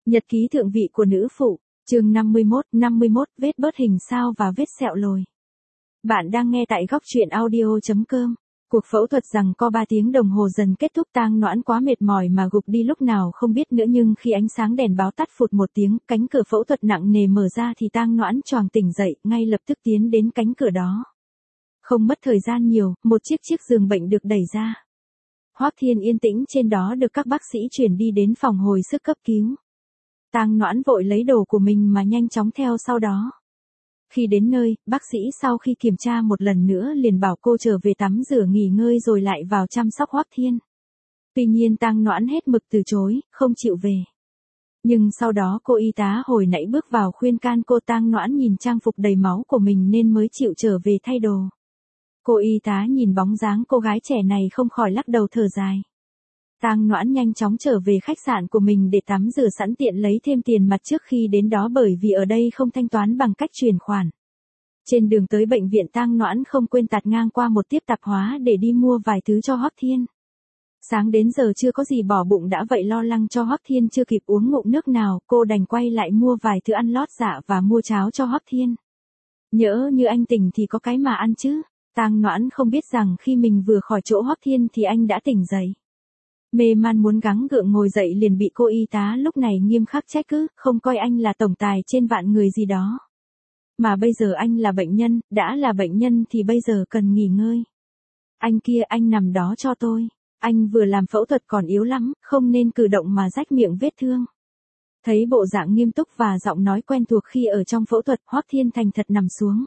Nhật ký thượng vị của nữ phụ, chương 51, vết bớt hình sao và vết sẹo lồi. Bạn đang nghe tại góc truyện audio.com. Cuộc phẫu thuật giằng co 3 tiếng đồng hồ dần kết thúc. Tang Noãn quá mệt mỏi mà gục đi lúc nào không biết nữa, nhưng khi ánh sáng đèn báo tắt phụt một tiếng, cánh cửa phẫu thuật nặng nề mở ra thì Tang Noãn choàng tỉnh dậy, ngay lập tức tiến đến cánh cửa đó. Không mất thời gian nhiều, một chiếc giường bệnh được đẩy ra. Hoắc Thiên yên tĩnh trên đó được các bác sĩ chuyển đi đến phòng hồi sức cấp cứu. Tang Noãn vội lấy đồ của mình mà nhanh chóng theo sau đó. Khi đến nơi, bác sĩ sau khi kiểm tra một lần nữa liền bảo cô trở về tắm rửa nghỉ ngơi rồi lại vào chăm sóc Hoắc Thiên. Tuy nhiên Tang Noãn hết mực từ chối, không chịu về. Nhưng sau đó cô y tá hồi nãy bước vào khuyên can cô. Tang Noãn nhìn trang phục đầy máu của mình nên mới chịu trở về thay đồ. Cô y tá nhìn bóng dáng cô gái trẻ này không khỏi lắc đầu thở dài. Tang Noãn nhanh chóng trở về khách sạn của mình để tắm rửa sẵn tiện lấy thêm tiền mặt trước khi đến đó, bởi vì ở đây không thanh toán bằng cách chuyển khoản. Trên đường tới bệnh viện, Tang Noãn không quên tạt ngang qua một tiếp tạp hóa để đi mua vài thứ cho Hoắc Thiên. Sáng đến giờ chưa có gì bỏ bụng đã vậy, lo lắng cho Hoắc Thiên chưa kịp uống ngụm nước nào, cô đành quay lại mua vài thứ ăn lót dạ và mua cháo cho Hoắc Thiên. Nhỡ như anh tỉnh thì có cái mà ăn chứ. Tang Noãn không biết rằng khi mình vừa khỏi chỗ Hoắc Thiên thì anh đã tỉnh dậy. Mê man muốn gắng gượng ngồi dậy liền bị cô y tá lúc này nghiêm khắc trách cứ, không coi anh là tổng tài trên vạn người gì đó. Mà bây giờ anh là bệnh nhân, đã là bệnh nhân thì bây giờ cần nghỉ ngơi. Anh kia, anh nằm đó cho tôi. Anh vừa làm phẫu thuật còn yếu lắm, không nên cử động mà rách miệng vết thương. Thấy bộ dạng nghiêm túc và giọng nói quen thuộc khi ở trong phẫu thuật, Hoắc Thiên thành thật nằm xuống.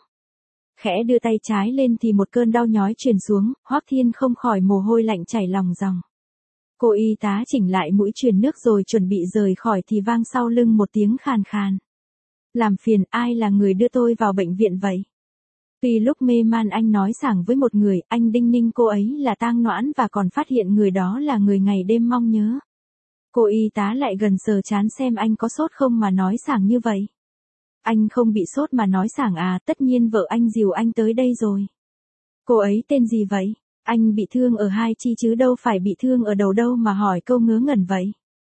Khẽ đưa tay trái lên thì một cơn đau nhói truyền xuống, Hoắc Thiên không khỏi mồ hôi lạnh chảy lòng ròng. Cô y tá chỉnh lại mũi truyền nước rồi chuẩn bị rời khỏi thì vang sau lưng một tiếng khàn khàn. Làm phiền, ai là người đưa tôi vào bệnh viện vậy? Tuy lúc mê man anh nói sảng với một người, anh đinh ninh cô ấy là Tang Noãn và còn phát hiện người đó là người ngày đêm mong nhớ. Cô y tá lại gần sờ trán xem anh có sốt không mà nói sảng như vậy. Anh không bị sốt mà nói sảng à? Tất nhiên vợ anh dìu anh tới đây rồi. Cô ấy tên gì vậy? Anh bị thương ở hai chi chứ đâu phải bị thương ở đầu đâu mà hỏi câu ngớ ngẩn vậy.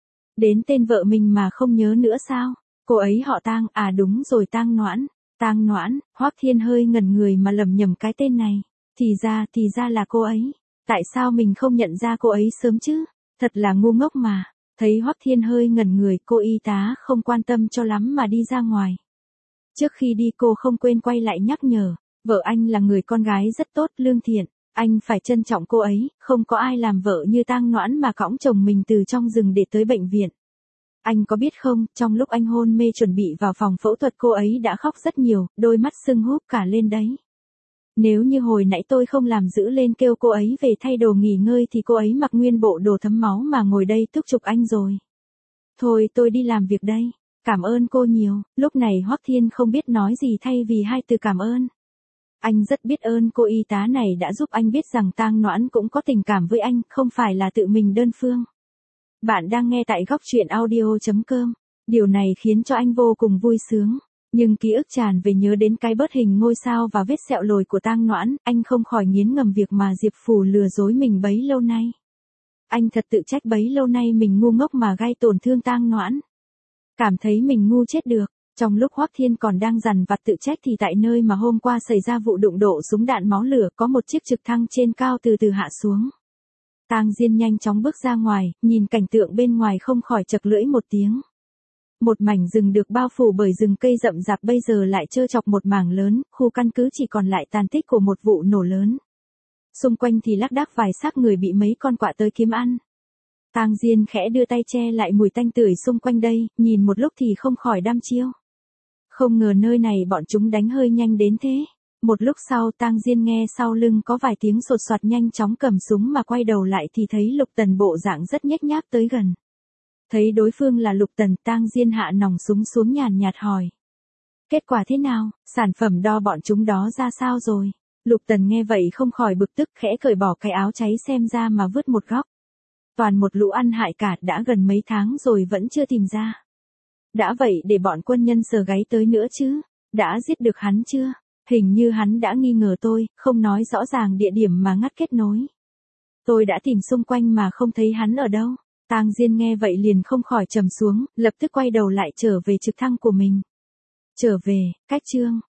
Đến tên vợ mình mà không nhớ nữa sao? Cô ấy họ Tang, à đúng rồi, Tang Noãn. Tang Noãn, Hoắc Thiên hơi ngẩn người mà lẩm nhẩm cái tên này. Thì ra là cô ấy. Tại sao mình không nhận ra cô ấy sớm chứ? Thật là ngu ngốc mà. Thấy Hoắc Thiên hơi ngẩn người, cô y tá không quan tâm cho lắm mà đi ra ngoài. Trước khi đi cô không quên quay lại nhắc nhở, vợ anh là người con gái rất tốt, lương thiện. Anh phải trân trọng cô ấy, không có ai làm vợ như Tang Noãn mà cõng chồng mình từ trong rừng để tới bệnh viện. Anh có biết không, trong lúc anh hôn mê chuẩn bị vào phòng phẫu thuật cô ấy đã khóc rất nhiều, đôi mắt sưng húp cả lên đấy. Nếu như hồi nãy tôi không làm dữ lên kêu cô ấy về thay đồ nghỉ ngơi thì cô ấy mặc nguyên bộ đồ thấm máu mà ngồi đây thúc giục anh rồi. Thôi tôi đi làm việc đây, cảm ơn cô nhiều. Lúc này Hoắc Thiên không biết nói gì thay vì hai từ cảm ơn. Anh rất biết ơn cô y tá này đã giúp anh biết rằng Tang Noãn cũng có tình cảm với anh, không phải là tự mình đơn phương. Bạn đang nghe tại góc truyện audio.com. Điều này khiến cho anh vô cùng vui sướng. Nhưng ký ức tràn về nhớ đến cái bớt hình ngôi sao và vết sẹo lồi của Tang Noãn, anh không khỏi nghiến ngầm việc mà Diệp Phù lừa dối mình bấy lâu nay. Anh thật tự trách bấy lâu nay mình ngu ngốc mà gây tổn thương Tang Noãn. Cảm thấy mình ngu chết được. Trong lúc Hoắc Thiên còn đang dằn vặt tự trách thì tại nơi mà hôm qua xảy ra vụ đụng độ súng đạn máu lửa có một chiếc trực thăng trên cao từ từ hạ xuống. Tang Diên nhanh chóng bước ra ngoài, nhìn cảnh tượng bên ngoài không khỏi chật lưỡi một tiếng. Một mảnh rừng được bao phủ bởi rừng cây rậm rạp bây giờ lại trơ trọc một mảng lớn, khu căn cứ chỉ còn lại tàn tích của một vụ nổ lớn. Xung quanh thì lác đác vài xác người bị mấy con quạ tới kiếm ăn. Tang Diên khẽ đưa tay che lại mùi tanh tưởi xung quanh đây, nhìn một lúc thì không khỏi đăm chiêu. Không ngờ nơi này bọn chúng đánh hơi nhanh đến thế. Một lúc sau Tang Diên nghe sau lưng có vài tiếng sột soạt, nhanh chóng cầm súng mà quay đầu lại thì thấy Lục Tần bộ dạng rất nhếch nhác tới gần. Thấy đối phương là Lục Tần, Tang Diên hạ nòng súng xuống nhàn nhạt hỏi. Kết quả thế nào, sản phẩm đo bọn chúng đó ra sao rồi? Lục Tần nghe vậy không khỏi bực tức, khẽ cởi bỏ cái áo cháy xem ra mà vứt một góc. Toàn một lũ ăn hại cả, đã gần mấy tháng rồi vẫn chưa tìm ra. Đã vậy để bọn quân nhân sờ gáy tới nữa chứ, đã giết được hắn chưa? Hình như hắn đã nghi ngờ tôi, không nói rõ ràng địa điểm mà ngắt kết nối. Tôi đã tìm xung quanh mà không thấy hắn ở đâu. Tang Diên nghe vậy liền không khỏi trầm xuống, lập tức quay đầu lại trở về trực thăng của mình. Trở về, cách chương.